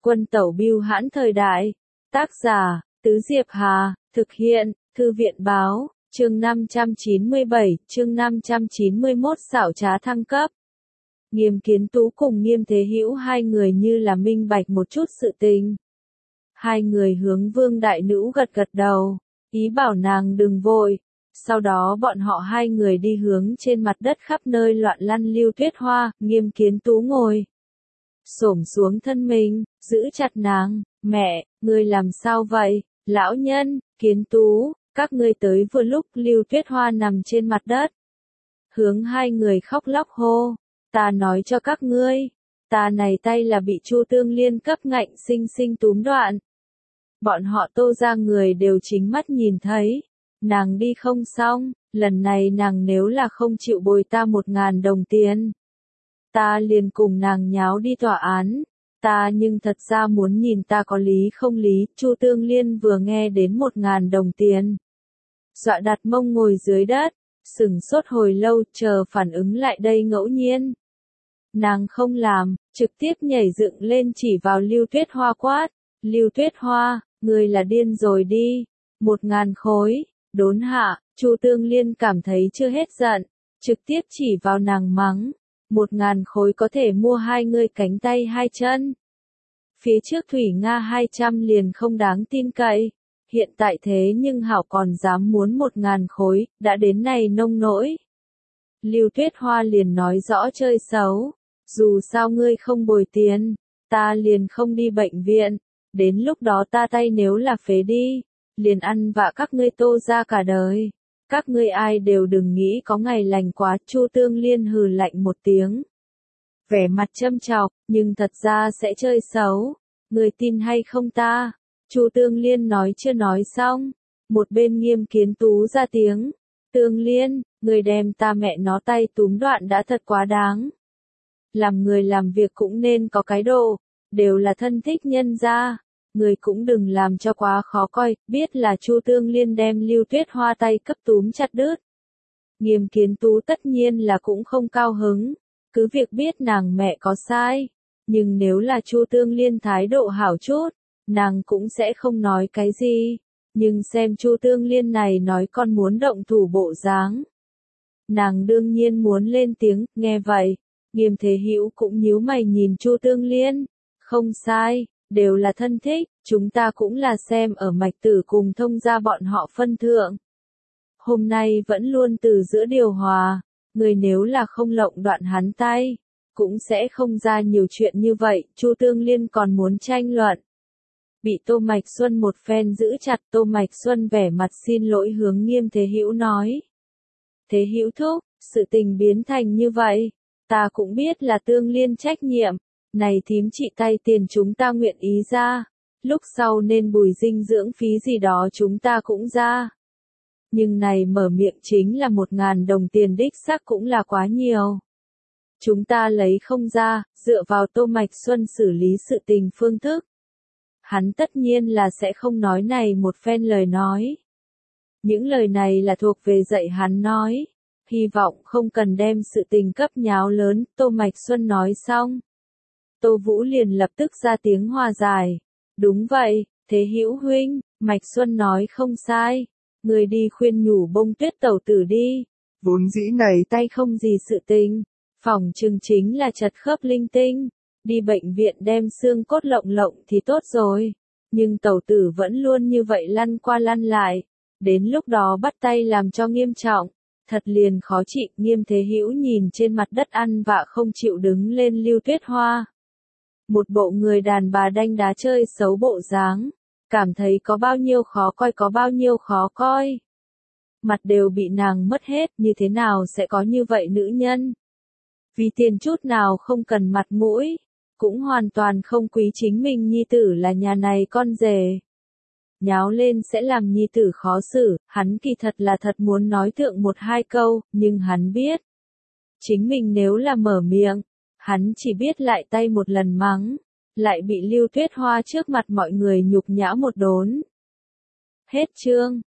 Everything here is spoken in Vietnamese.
Quân tẩu bưu hãn thời đại. Tác giả, Tứ Diệp Hà, thực hiện, Thư viện báo, chương 597, chương 591 xảo trá thăng cấp. Nghiêm Kiến Tú cùng Nghiêm Thế Hữu hai người như là minh bạch một chút sự tình. Hai người hướng Vương Đại Nữ gật gật đầu, ý bảo nàng đừng vội. Sau đó bọn họ hai người đi hướng trên mặt đất khắp nơi loạn lăn Lưu Tuyết Hoa, Nghiêm Kiến Tú ngồi xổm xuống thân mình, giữ chặt nàng, mẹ, ngươi làm sao vậy, lão nhân, Kiến Tú, các ngươi tới vừa lúc. Lưu Tuyết Hoa nằm trên mặt đất, hướng hai người khóc lóc hô, ta nói cho các ngươi, ta này tay là bị Chu Tương Liên cấp ngạnh sinh sinh túm đoạn. Bọn họ Tô ra người đều chính mắt nhìn thấy, nàng đi không xong, lần này nàng nếu là không chịu bồi ta 1.000 đồng tiền, ta liền cùng nàng nháo đi tòa án, ta nhưng thật ra muốn nhìn ta có lý không lý. Chu Tương Liên vừa nghe đến 1.000 đồng tiền, dọa đặt mông ngồi dưới đất, sửng sốt hồi lâu chờ phản ứng lại đây. Ngẫu nhiên, nàng không làm, trực tiếp nhảy dựng lên chỉ vào Lưu Tuyết Hoa quát, Lưu Tuyết Hoa, ngươi là điên rồi đi, 1.000 khối, đốn hạ. Chu Tương Liên cảm thấy chưa hết giận, trực tiếp chỉ vào nàng mắng, 1.000 khối có thể mua hai ngươi cánh tay hai chân. Phía trước Thủy Nga 200 liền không đáng tin cậy, hiện tại thế nhưng hảo còn dám muốn 1.000 khối, đã đến này nông nỗi. Lưu Tuyết Hoa liền nói rõ chơi xấu, dù sao ngươi không bồi tiền, ta liền không đi bệnh viện, đến lúc đó ta tay nếu là phế đi, liền ăn vạ các ngươi Tô ra cả đời. Các ngươi ai đều đừng nghĩ có ngày lành quá. Chu Tương Liên hừ lạnh một tiếng, vẻ mặt châm chọc, nhưng thật ra sẽ chơi xấu, người tin hay không ta? Chu Tương Liên nói chưa nói xong, một bên Nghiêm Kiến Tú ra tiếng, Tương Liên, người đem ta mẹ nó tay túm đoạn đã thật quá đáng. Làm người làm việc cũng nên có cái độ, đều là thân thích nhân gia, người cũng đừng làm cho quá khó coi. Biết là Chu Tương Liên đem Lưu Tuyết Hoa tay cấp túm chặt đứt, Nghiêm Kiến Tú tất nhiên là cũng không cao hứng, cứ việc biết nàng mẹ có sai, nhưng nếu là Chu Tương Liên thái độ hảo chút, nàng cũng sẽ không nói cái gì, nhưng xem Chu Tương Liên này nói con muốn động thủ bộ dáng, nàng đương nhiên muốn lên tiếng. Nghe vậy, Nghiêm Thế Hữu cũng nhíu mày nhìn Chu Tương Liên, không sai, đều là thân thích, chúng ta cũng là xem ở Mạch Tử cùng Thông gia bọn họ phân thượng. Hôm nay vẫn luôn từ giữa điều hòa, người nếu là không lộng đoạn hắn tay, cũng sẽ không ra nhiều chuyện như vậy. Chu Tương Liên còn muốn tranh luận, bị Tô Mạch Xuân một phen giữ chặt. Tô Mạch Xuân vẻ mặt xin lỗi hướng Nghiêm Thế Hữu nói, Thế Hữu thúc, sự tình biến thành như vậy, ta cũng biết là Tương Liên trách nhiệm, này thím chị tay tiền chúng ta nguyện ý ra, lúc sau nên bùi dinh dưỡng phí gì đó chúng ta cũng ra. Nhưng này mở miệng chính là 1.000 đồng tiền đích xác cũng là quá nhiều. Chúng ta lấy không ra, dựa vào Tô Mạch Xuân xử lý sự tình phương thức, hắn tất nhiên là sẽ không nói này một phen lời nói. Những lời này là thuộc về dạy hắn nói, hy vọng không cần đem sự tình cấp nháo lớn. Tô Mạch Xuân nói xong, Tô Vũ liền lập tức ra tiếng hòa giải, đúng vậy, Thế Hữu huynh, Mạch Xuân nói không sai, người đi khuyên nhủ Bông Tuyết tẩu tử đi, vốn dĩ này tay không gì sự tình, phỏng chừng chính là chật khớp linh tinh, đi bệnh viện đem xương cốt lộng lộng thì tốt rồi, nhưng tẩu tử vẫn luôn như vậy lăn qua lăn lại, đến lúc đó bắt tay làm cho nghiêm trọng, thật liền khó chịu. Nghiêm Thế Hữu nhìn trên mặt đất ăn vạ không chịu đứng lên Lưu Tuyết Hoa, một bộ người đàn bà đanh đá chơi xấu bộ dáng, cảm thấy có bao nhiêu khó coi có bao nhiêu khó coi. Mặt đều bị nàng mất hết, như thế nào sẽ có như vậy nữ nhân? Vì tiền chút nào không cần mặt mũi, cũng hoàn toàn không quý chính mình nhi tử là nhà này con rể. Nháo lên sẽ làm nhi tử khó xử, hắn kỳ thật là thật muốn nói thượng 1-2 câu, nhưng hắn biết, chính mình nếu là mở miệng, hắn chỉ biết lại tay một lần mắng, lại bị Lưu Tuyết Hoa trước mặt mọi người nhục nhã một đốn. Hết chương.